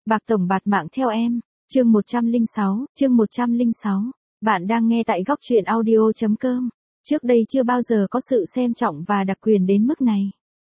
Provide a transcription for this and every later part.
Bạc tổng bạt mạng theo em. Chương 106. Bạn đang nghe tại góc truyện audio.com. Trước đây chưa bao giờ có sự xem trọng và đặc quyền đến mức này.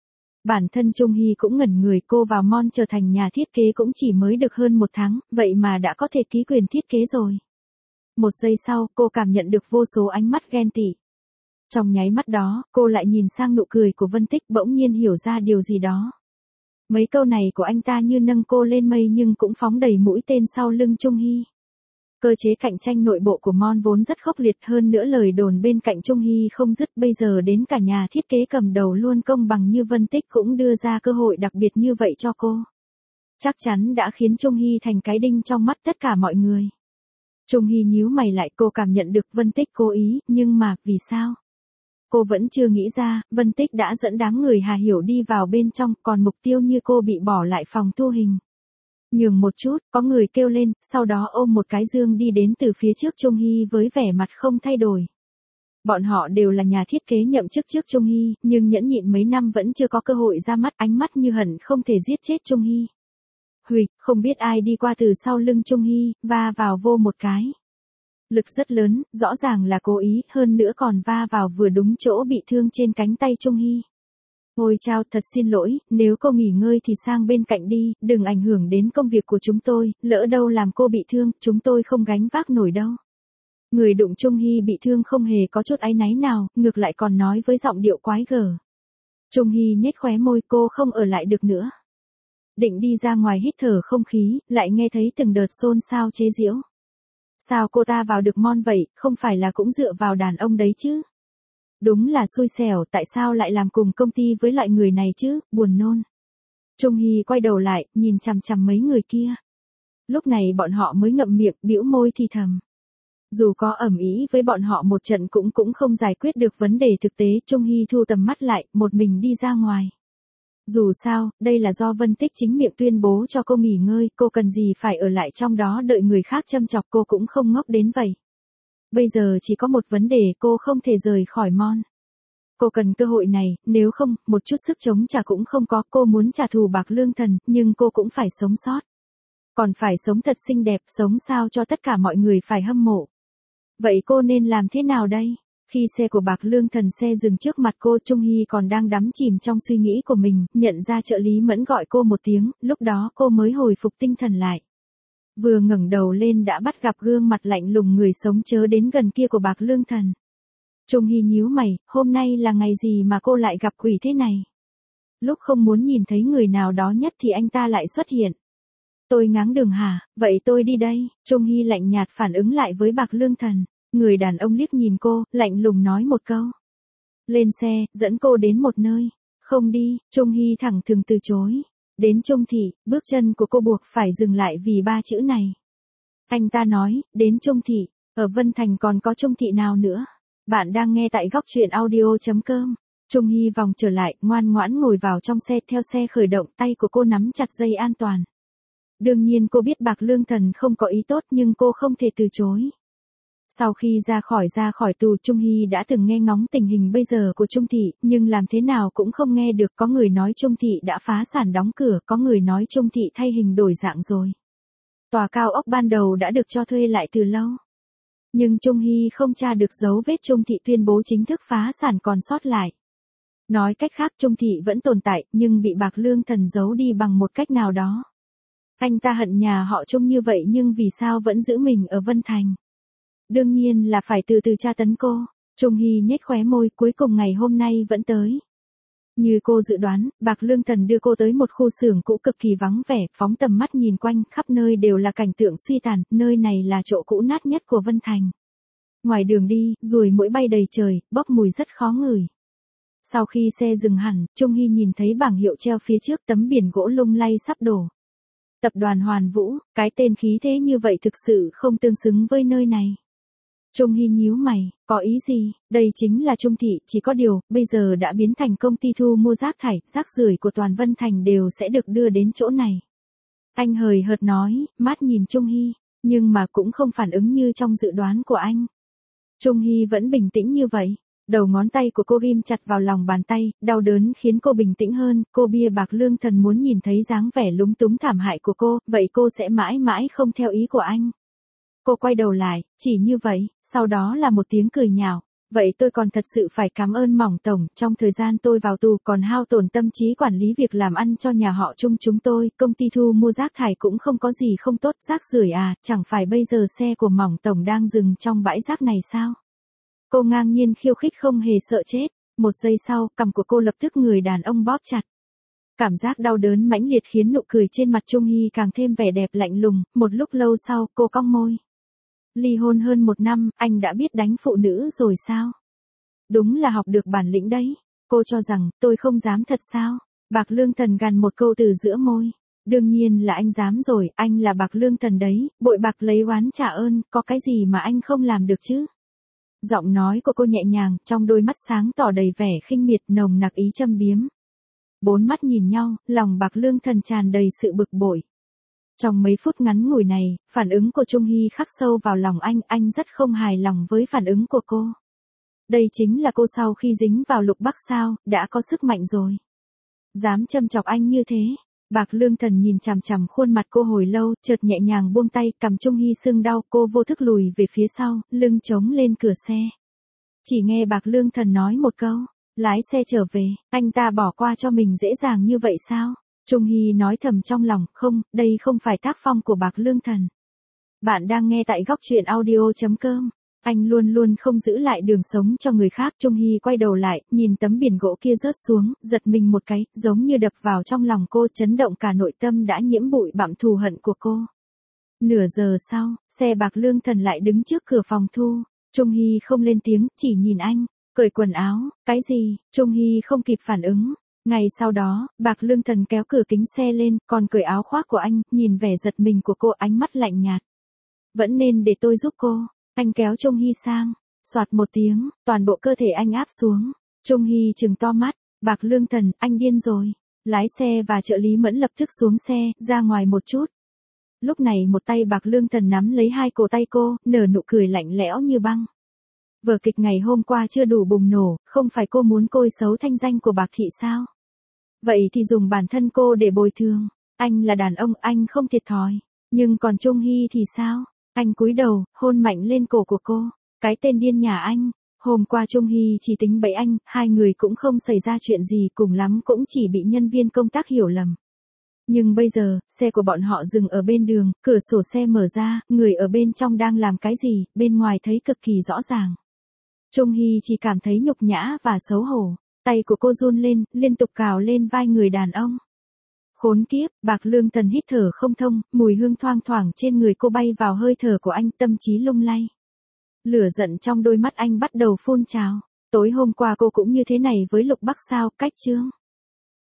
Bản thân Trung Hy cũng ngẩn người, cô vào Mon trở thành nhà thiết kế cũng chỉ mới được hơn 1 tháng, vậy mà đã có thể ký quyền thiết kế rồi. Một giây sau, cô cảm nhận được vô số ánh mắt ghen tị. Trong nháy mắt đó, cô lại nhìn sang nụ cười của Vân Tích, bỗng nhiên hiểu ra điều gì đó. Mấy câu này của anh ta như nâng cô lên mây nhưng cũng phóng đầy mũi tên sau lưng Trung Hy. Cơ chế cạnh tranh nội bộ của Mon vốn rất khốc liệt, hơn nữa lời đồn bên cạnh Trung Hy không dứt, bây giờ đến cả nhà thiết kế cầm đầu luôn công bằng như Vân Tích cũng đưa ra cơ hội đặc biệt như vậy cho cô. Chắc chắn đã khiến Trung Hy thành cái đinh trong mắt tất cả mọi người. Trung Hy nhíu mày lại, cô cảm nhận được Vân Tích cố ý, nhưng mà, vì sao? Cô vẫn chưa nghĩ ra, Vân Tích đã dẫn đám người Hà Hiểu đi vào bên trong, còn mục tiêu như cô bị bỏ lại phòng thu hình. Nhường một chút, có người kêu lên, sau đó ôm một cái dương đi đến từ phía trước Trung Hy với vẻ mặt không thay đổi. Bọn họ đều là nhà thiết kế nhậm chức trước Trung Hy, nhưng nhẫn nhịn mấy năm vẫn chưa có cơ hội ra mắt, ánh mắt như hận không thể giết chết Trung Hy. Huỵch, không biết ai đi qua từ sau lưng Trung Hy, va vào vô một cái. Lực rất lớn, rõ ràng là cố ý, hơn nữa còn va vào vừa đúng chỗ bị thương trên cánh tay Trung Hy. Ôi chao, thật xin lỗi, nếu cô nghỉ ngơi thì sang bên cạnh đi, đừng ảnh hưởng đến công việc của chúng tôi, lỡ đâu làm cô bị thương, chúng tôi không gánh vác nổi đâu. Người đụng Trung Hy bị thương không hề có chút áy náy nào, ngược lại còn nói với giọng điệu quái gở. Trung Hy nhếch khóe môi, cô không ở lại được nữa. Định đi ra ngoài hít thở không khí, lại nghe thấy từng đợt xôn xao chế giễu. Sao cô ta vào được Mon vậy, không phải là cũng dựa vào đàn ông đấy chứ? Đúng là xui xẻo, tại sao lại làm cùng công ty với loại người này chứ, buồn nôn. Trung Hy quay đầu lại, nhìn chằm chằm mấy người kia. Lúc này bọn họ mới ngậm miệng, bĩu môi thì thầm. Dù có ầm ĩ với bọn họ một trận cũng không giải quyết được vấn đề thực tế, Trung Hy thu tầm mắt lại, một mình đi ra ngoài. Dù sao, đây là do Vân Tích chính miệng tuyên bố cho cô nghỉ ngơi, cô cần gì phải ở lại trong đó đợi người khác châm chọc, cô cũng không ngốc đến vậy. Bây giờ chỉ có một vấn đề, cô không thể rời khỏi Mon. Cô cần cơ hội này, nếu không, một chút sức chống trả cũng không có, cô muốn trả thù Bạc Lương Thần, nhưng cô cũng phải sống sót. Còn phải sống thật xinh đẹp, sống sao cho tất cả mọi người phải hâm mộ. Vậy cô nên làm thế nào đây? Khi xe của Bạc Lương Thần xe dừng trước mặt cô, Trung Hy còn đang đắm chìm trong suy nghĩ của mình, nhận ra trợ lý Mẫn gọi cô một tiếng, lúc đó cô mới hồi phục tinh thần lại. Vừa ngẩng đầu lên đã bắt gặp gương mặt lạnh lùng người sống chớ đến gần kia của Bạc Lương Thần. Trung Hy nhíu mày, hôm nay là ngày gì mà cô lại gặp quỷ thế này? Lúc không muốn nhìn thấy người nào đó nhất thì anh ta lại xuất hiện. Tôi ngáng đường hả, vậy tôi đi đây. Trung Hy lạnh nhạt phản ứng lại với Bạc Lương Thần. Người đàn ông liếc nhìn cô, lạnh lùng nói một câu. Lên xe, dẫn cô đến một nơi. Không đi, Trung Hy thẳng thừng từ chối. Đến Trung Thị, bước chân của cô buộc phải dừng lại vì 3 chữ này. Anh ta nói, đến Trung Thị, ở Vân Thành còn có Trung Thị nào nữa? Bạn đang nghe tại góc truyện audio.com. Trung Hy vòng trở lại, ngoan ngoãn ngồi vào trong xe, theo xe khởi động, tay của cô nắm chặt dây an toàn. Đương nhiên cô biết Bạc Lương Thần không có ý tốt nhưng cô không thể từ chối. Sau khi ra khỏi tù, Trung Hy đã từng nghe ngóng tình hình bây giờ của Trung Thị, nhưng làm thế nào cũng không nghe được, có người nói Trung Thị đã phá sản đóng cửa, có người nói Trung Thị thay hình đổi dạng rồi. Tòa cao ốc ban đầu đã được cho thuê lại từ lâu. Nhưng Trung Hy không tra được dấu vết Trung Thị tuyên bố chính thức phá sản còn sót lại. Nói cách khác, Trung Thị vẫn tồn tại, nhưng bị Bạc Lương Thần giấu đi bằng một cách nào đó. Anh ta hận nhà họ Trung như vậy nhưng vì sao vẫn giữ mình ở Vân Thành? Đương nhiên là phải từ từ tra tấn cô. Trung Hy nhếch khóe môi, cuối cùng ngày hôm nay vẫn tới. Như cô dự đoán, Bạc Lương Thần đưa cô tới một khu xưởng cũ cực kỳ vắng vẻ, phóng tầm mắt nhìn quanh, khắp nơi đều là cảnh tượng suy tàn, nơi này là chỗ cũ nát nhất của Vân Thành. Ngoài đường đi, ruồi muỗi bay đầy trời, bốc mùi rất khó ngửi. Sau khi xe dừng hẳn, Trung Hy nhìn thấy bảng hiệu treo phía trước, tấm biển gỗ lung lay sắp đổ. Tập đoàn Hoàn Vũ, cái tên khí thế như vậy thực sự không tương xứng với nơi này. Trung Hy nhíu mày, có ý gì? Đây chính là Trung Thị, chỉ có điều, bây giờ đã biến thành công ty thu mua rác thải, rác rưởi của toàn Vân Thành đều sẽ được đưa đến chỗ này. Anh hời hợt nói, mắt nhìn Trung Hy, nhưng mà cũng không phản ứng như trong dự đoán của anh. Trung Hy vẫn bình tĩnh như vậy. Đầu ngón tay của cô ghim chặt vào lòng bàn tay, đau đớn khiến cô bình tĩnh hơn, cô bia bạc lương thần muốn nhìn thấy dáng vẻ lúng túng thảm hại của cô, vậy cô sẽ mãi mãi không theo ý của anh. Cô quay đầu lại, chỉ như vậy, sau đó là một tiếng cười nhạo. Vậy tôi còn thật sự phải cảm ơn Mỏng Tổng, trong thời gian tôi vào tù còn hao tổn tâm trí quản lý việc làm ăn cho nhà họ Chung chúng tôi, công ty thu mua rác thải cũng không có gì không tốt, rác rưởi à, chẳng phải bây giờ xe của Mỏng Tổng đang dừng trong bãi rác này sao? Cô ngang nhiên khiêu khích không hề sợ chết, một giây sau, cằm của cô lập tức người đàn ông bóp chặt. Cảm giác đau đớn mãnh liệt khiến nụ cười trên mặt Chung Hee càng thêm vẻ đẹp lạnh lùng, một lúc lâu sau, cô cong môi. Ly hôn hơn 1 năm, anh đã biết đánh phụ nữ rồi sao? Đúng là học được bản lĩnh đấy. Cô cho rằng, tôi không dám thật sao? Bạc Lương Thần gằn một câu từ giữa môi. Đương nhiên là anh dám rồi, anh là Bạc Lương Thần đấy, bội bạc lấy oán trả ơn, có cái gì mà anh không làm được chứ? Giọng nói của cô nhẹ nhàng, trong đôi mắt sáng tỏ đầy vẻ khinh miệt nồng nặc ý châm biếm. 4 mắt nhìn nhau, lòng Bạc Lương Thần tràn đầy sự bực bội. Trong mấy phút ngắn ngủi này, phản ứng của Chung Hee khắc sâu vào lòng anh rất không hài lòng với phản ứng của cô. Đây chính là cô sau khi dính vào Lục Bắc sao, đã có sức mạnh rồi. Dám châm chọc anh như thế. Bạc Lương Thần nhìn chằm chằm khuôn mặt cô hồi lâu, chợt nhẹ nhàng buông tay, cầm Chung Hee sưng đau, cô vô thức lùi về phía sau, lưng chống lên cửa xe. Chỉ nghe Bạc Lương Thần nói một câu, lái xe trở về, anh ta bỏ qua cho mình dễ dàng như vậy sao? Chung Hee nói thầm trong lòng, không, đây không phải tác phong của Bạc Lương Thần. Bạn đang nghe tại góc truyện audio.com. Anh luôn luôn không giữ lại đường sống cho người khác. Chung Hee quay đầu lại, nhìn tấm biển gỗ kia rớt xuống, giật mình một cái, giống như đập vào trong lòng cô, chấn động cả nội tâm đã nhiễm bụi bặm thù hận của cô. Nửa giờ sau, xe Bạc Lương Thần lại đứng trước cửa phòng thu. Chung Hee không lên tiếng, chỉ nhìn anh, cởi quần áo, cái gì? Chung Hee không kịp phản ứng. Ngày sau đó, Bạc Lương Thần kéo cửa kính xe lên, còn cởi áo khoác của anh, nhìn vẻ giật mình của cô, ánh mắt lạnh nhạt. Vẫn nên để tôi giúp cô. Anh kéo Chung Hee sang, soạt một tiếng, toàn bộ cơ thể anh áp xuống. Chung Hee trừng to mắt, Bạc Lương Thần, anh điên rồi. Lái xe và trợ lý Mẫn lập tức xuống xe, ra ngoài một chút. Lúc này một tay Bạc Lương Thần nắm lấy hai cổ tay cô, nở nụ cười lạnh lẽo như băng. Vở kịch ngày hôm qua chưa đủ bùng nổ, không phải cô muốn côi xấu thanh danh của Bạc thị sao? Vậy thì dùng bản thân cô để bồi thường. Anh là đàn ông, anh không thiệt thòi. Nhưng còn Chung Hee thì sao? Anh cúi đầu, hôn mạnh lên cổ của cô. Cái tên điên nhà anh. Hôm qua Chung Hee chỉ tính bẫy anh, hai người cũng không xảy ra chuyện gì, cùng lắm cũng chỉ bị nhân viên công tác hiểu lầm. Nhưng bây giờ, xe của bọn họ dừng ở bên đường, cửa sổ xe mở ra, người ở bên trong đang làm cái gì, bên ngoài thấy cực kỳ rõ ràng. Chung Hee chỉ cảm thấy nhục nhã và xấu hổ. Tay của cô run lên, liên tục cào lên vai người đàn ông. Khốn kiếp, Bạc Lương Thần hít thở không thông, mùi hương thoang thoảng trên người cô bay vào hơi thở của anh, tâm trí lung lay. Lửa giận trong đôi mắt anh bắt đầu phun trào. Tối hôm qua cô cũng như thế này với Lục Bắc sao, cách chương.